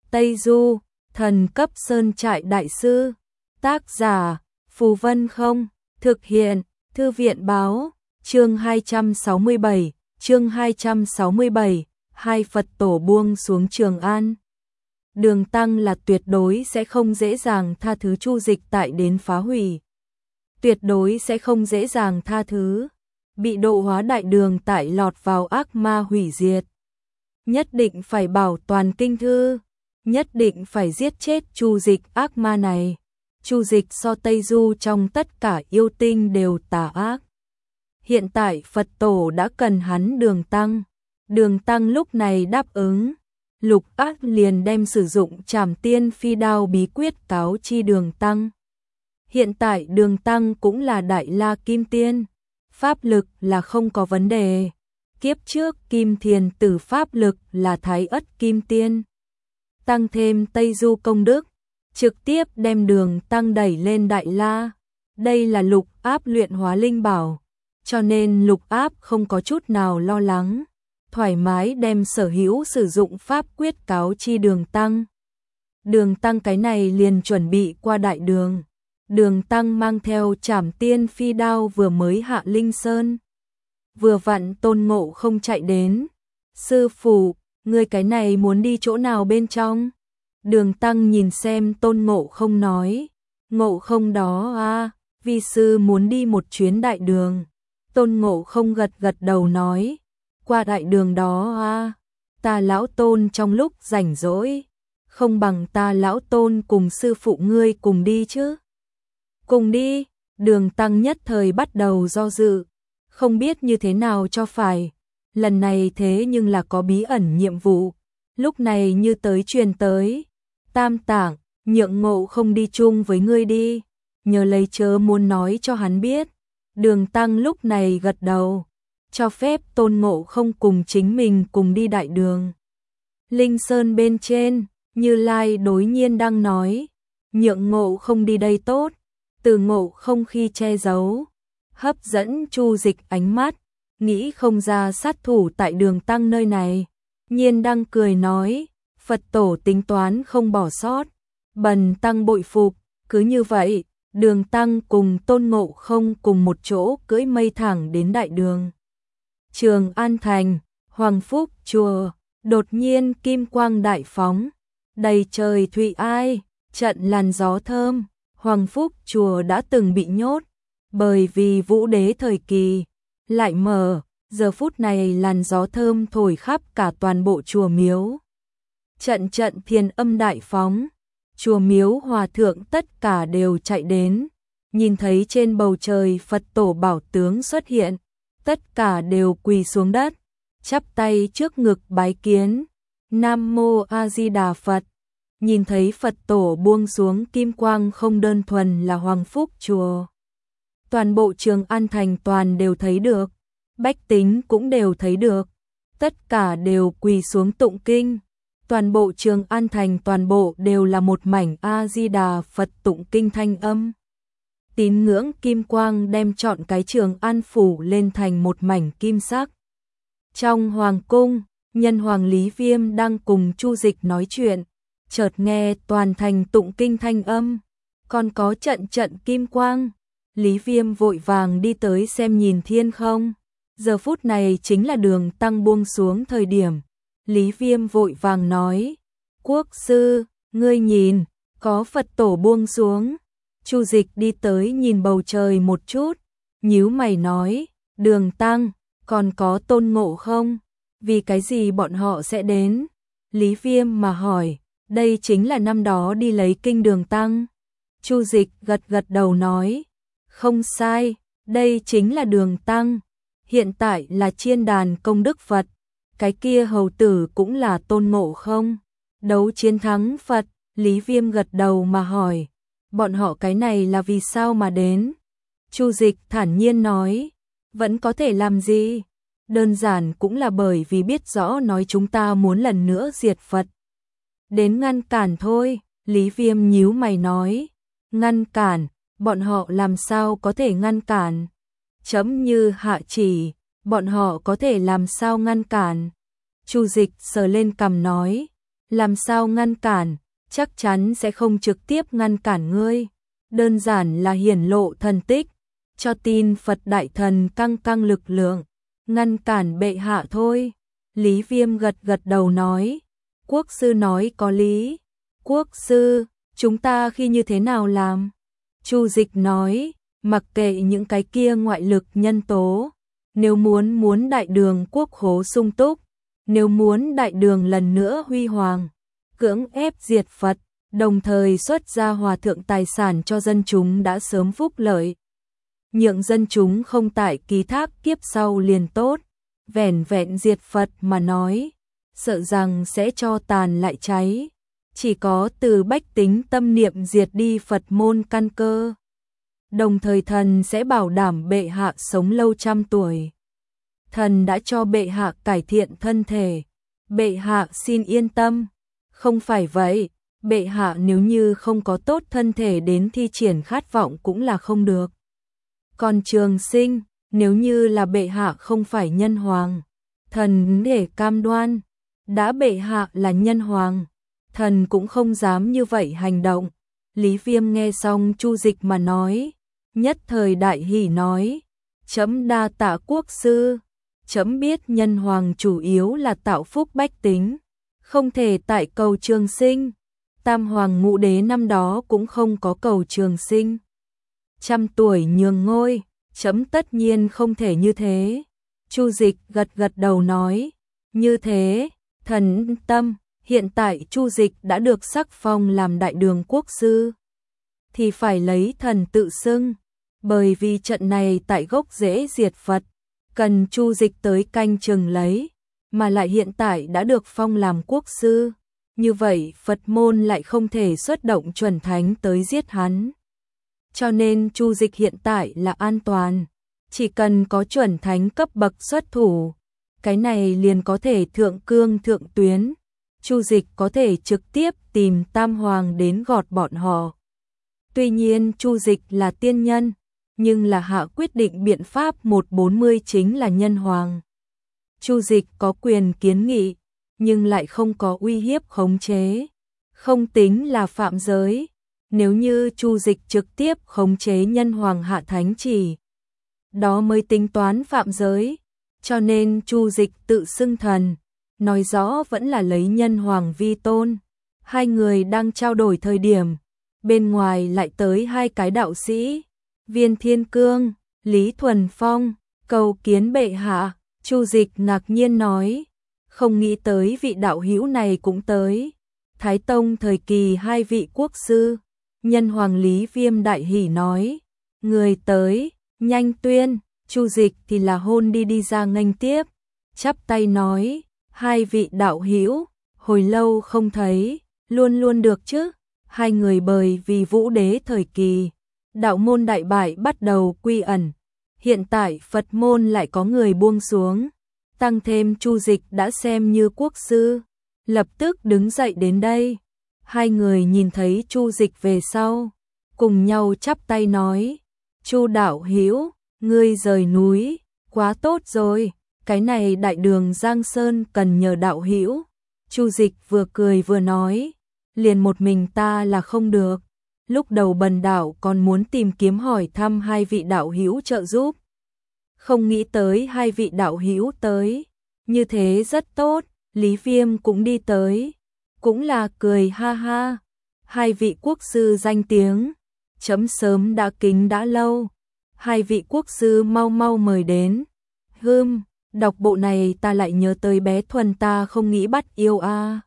Tây Du, thần cấp sơn trại đại sư. Tác giả, Phù Vân Không. Thực hiện, Thư viện báo. Chương 267, hai Phật tổ buông xuống Trường An. Đường Tăng là tuyệt đối sẽ không dễ dàng tha thứ Chu Dịch tại đến phá hủy. Tuyệt đối sẽ không dễ dàng tha thứ. Bị độ hóa đại đường tại lọt vào ác ma hủy diệt. Nhất định phải bảo toàn kinh thư. Nhất định phải giết chết Chu Dịch ác ma này. Chu Dịch so Tây Du trong tất cả yêu tinh đều tà ác. Hiện tại Phật tổ đã cần hắn Đường Tăng. Đường Tăng lúc này đáp ứng. Lục Ác liền đem sử dụng Trảm Tiên Phi Đao bí quyết cáo chi Đường Tăng. Hiện tại Đường Tăng cũng là Đại La Kim Tiên. Pháp lực là không có vấn đề. Kiếp trước Kim Thiền Tử pháp lực là Thái Ất Kim Tiên. Tăng thêm Tây Du công đức, trực tiếp đem Đường Tăng đẩy lên Đại La. Đây là Lục Áp luyện hóa linh bảo, cho nên Lục Áp không có chút nào lo lắng, thoải mái đem sở hữu sử dụng pháp quyết cáo chi Đường Tăng. Đường Tăng cái này liền chuẩn bị qua đại đường. Đường Tăng mang theo Trảm Tiên Phi Đao vừa mới hạ Linh Sơn. Vừa vặn Tôn Ngộ Không chạy đến. Sư phụ, ngươi cái này muốn đi chỗ nào bên trong? Đường Tăng nhìn xem Tôn Ngộ Không nói. Ngộ Không đó à, vi sư muốn đi một chuyến đại đường. Tôn Ngộ Không gật gật đầu nói. Qua đại đường đó à, ta lão Tôn trong lúc rảnh rỗi. Không bằng ta lão Tôn cùng sư phụ ngươi cùng đi chứ. Cùng đi, Đường Tăng nhất thời bắt đầu do dự. Không biết như thế nào cho phải. Lần này thế nhưng là có bí ẩn nhiệm vụ. Lúc này như tới truyền tới. Tam Tạng, nhượng Ngộ Không đi chung với ngươi đi. Nhờ lấy chớ muốn nói cho hắn biết. Đường Tăng lúc này gật đầu. Cho phép Tôn Ngộ Không cùng chính mình cùng đi đại đường. Linh Sơn bên trên, Như Lai đối nhiên đang nói. Nhượng Ngộ Không đi đây tốt. Từ Ngộ Không khi che giấu. Hấp dẫn Chu Dịch ánh mắt. Nghĩ không ra sát thủ tại Đường Tăng nơi này. Nhiên đang cười nói. Phật tổ tính toán không bỏ sót. Bần Tăng bội phục. Cứ như vậy, Đường Tăng cùng Tôn Ngộ Không cùng một chỗ cưỡi mây thẳng đến đại đường. Trường An Thành, Hoàng Phúc Chùa. Đột nhiên kim quang đại phóng. Đầy trời thụy ai, trận làn gió thơm. Hoàng Phúc Chùa đã từng bị nhốt. Bởi vì Vũ Đế thời kỳ lại mở, giờ phút này làn gió thơm thổi khắp cả toàn bộ chùa miếu. Trận trận thiền âm đại phóng, chùa miếu hòa thượng tất cả đều chạy đến, nhìn thấy trên bầu trời Phật tổ bảo tướng xuất hiện, tất cả đều quỳ xuống đất, chắp tay trước ngực bái kiến. Nam Mô A Di Đà Phật. Nhìn thấy Phật tổ buông xuống kim quang không đơn thuần là Hoàng Phúc Chùa. Toàn bộ Trường An Thành toàn đều thấy được, bách tính cũng đều thấy được, tất cả đều quỳ xuống tụng kinh. Toàn bộ Trường An Thành toàn bộ đều là một mảnh A-di-đà Phật tụng kinh thanh âm. Tín ngưỡng kim quang đem trọn cái Trường An phủ lên thành một mảnh kim sắc. Trong hoàng cung, nhân hoàng Lý Viêm đang cùng Chu Dịch nói chuyện, chợt nghe toàn thành tụng kinh thanh âm, còn có trận trận kim quang. Lý Viêm vội vàng đi tới xem nhìn thiên không. Giờ phút này chính là Đường Tăng buông xuống thời điểm. Lý Viêm vội vàng nói. Quốc sư, ngươi nhìn, có Phật tổ buông xuống. Chu Dịch đi tới nhìn bầu trời một chút. Nhíu mày nói. Đường Tăng, còn có Tôn Ngộ Không? Vì cái gì bọn họ sẽ đến? Lý Viêm mà hỏi. Đây chính là năm đó đi lấy kinh Đường Tăng. Chu Dịch gật gật đầu nói. Không sai, đây chính là Đường Tăng. Hiện tại là chiên đàn công đức Phật. Cái kia hầu tử cũng là Tôn Ngộ Không. Đấu chiến thắng Phật. Lý Viêm gật đầu mà hỏi. Bọn họ cái này là vì sao mà đến? Chu Dịch thản nhiên nói. Vẫn có thể làm gì? Đơn giản cũng là bởi vì biết rõ nói chúng ta muốn lần nữa diệt Phật. Đến ngăn cản thôi. Lý Viêm nhíu mày nói. Ngăn cản? Bọn họ làm sao có thể ngăn cản? Chấm như hạ chỉ, bọn họ có thể làm sao ngăn cản? Chu Dịch sờ lên cằm nói, Làm sao ngăn cản, chắc chắn sẽ không trực tiếp ngăn cản ngươi. Đơn giản là hiển lộ thần tích, cho tin Phật Đại Thần căng căng lực lượng, ngăn cản bệ hạ thôi. Lý Viêm gật gật đầu nói, quốc sư nói có lý. Quốc sư, chúng ta khi như thế nào làm? Chu Dịch nói, mặc kệ những cái kia ngoại lực nhân tố, nếu muốn đại đường quốc khố sung túc, nếu muốn đại đường lần nữa huy hoàng, cưỡng ép diệt Phật, đồng thời xuất ra hòa thượng tài sản cho dân chúng đã sớm phúc lợi. Nhượng dân chúng không tại ký thác kiếp sau liền tốt, vẻn vẹn diệt Phật mà nói, sợ rằng sẽ cho tàn lại cháy. Chỉ có từ bách tính tâm niệm diệt đi Phật môn căn cơ. Đồng thời thần sẽ bảo đảm bệ hạ sống lâu trăm tuổi. Thần đã cho bệ hạ cải thiện thân thể. Bệ hạ xin yên tâm. Không phải vậy, bệ hạ nếu như không có tốt thân thể đến thi triển khát vọng cũng là không được. Còn Trường Sinh, nếu như là bệ hạ không phải nhân hoàng, thần để cam đoan, đã bệ hạ là nhân hoàng, thần cũng không dám như vậy hành động. Lý Viêm nghe xong Chu Dịch mà nói, nhất thời đại hỉ nói, chấm đa tạ quốc sư, chấm biết nhân hoàng chủ yếu là tạo phúc bách tính, không thể tại cầu Trường Sinh. Tam hoàng ngũ đế năm đó cũng không có cầu Trường Sinh. Trăm tuổi nhường ngôi, chấm tất nhiên không thể như thế. Chu Dịch gật gật đầu nói, như thế, thần tâm. Hiện tại Chu Dịch đã được sắc phong làm đại đường quốc sư, thì phải lấy thần tự xưng, bởi vì trận này tại gốc rễ diệt Phật, cần Chu Dịch tới canh chừng lấy, mà lại hiện tại đã được phong làm quốc sư, như vậy Phật môn lại không thể xuất động chuẩn thánh tới giết hắn. Cho nên Chu Dịch hiện tại là an toàn, chỉ cần có chuẩn thánh cấp bậc xuất thủ, cái này liền có thể thượng cương thượng tuyến. Chu Dịch có thể trực tiếp tìm Tam Hoàng đến gọt bọn họ. Tuy nhiên Chu Dịch là tiên nhân, nhưng là hạ quyết định biện pháp 140 chính là nhân hoàng. Chu Dịch có quyền kiến nghị, nhưng lại không có uy hiếp khống chế, không tính là phạm giới. Nếu như Chu Dịch trực tiếp khống chế nhân hoàng hạ thánh chỉ, đó mới tính toán phạm giới. Cho nên Chu Dịch tự xưng thần, nói rõ vẫn là lấy nhân hoàng vi tôn. Hai người đang trao đổi thời điểm, bên ngoài lại tới hai cái đạo sĩ, Viên Thiên Cương, Lý Thuần Phong, cầu kiến bệ hạ. Chu Dịch ngạc nhiên nói, không nghĩ tới vị đạo hữu này cũng tới. Thái Tông thời kỳ hai vị quốc sư, nhân hoàng Lý Viêm đại hỉ nói, người tới, nhanh tuyên. Chu Dịch thì là hôn đi ra nghênh tiếp, chắp tay nói, hai vị đạo hữu, hồi lâu không thấy, luôn luôn được chứ. Hai người bởi vì Vũ Đế thời kỳ, đạo môn đại bại bắt đầu quy ẩn, hiện tại Phật môn lại có người buông xuống, tăng thêm Chu Dịch đã xem như quốc sư, lập tức đứng dậy đến đây. Hai người nhìn thấy Chu Dịch về sau, cùng nhau chắp tay nói, Chu đạo hữu, ngươi rời núi, quá tốt rồi, cái này đại đường Giang Sơn cần nhờ đạo hữu. Chu Dịch vừa cười vừa nói, liền một mình ta là không được, lúc đầu bần đạo còn muốn tìm kiếm hỏi thăm hai vị đạo hữu trợ giúp. Không nghĩ tới hai vị đạo hữu tới, như thế rất tốt. Lý Viêm cũng đi tới, cũng là cười ha ha, hai vị quốc sư danh tiếng, chấm sớm đã kính đã lâu, hai vị quốc sư mau mau mời đến. Đọc bộ này ta lại nhớ tới bé Thuần ta không nghĩ bắt yêu a.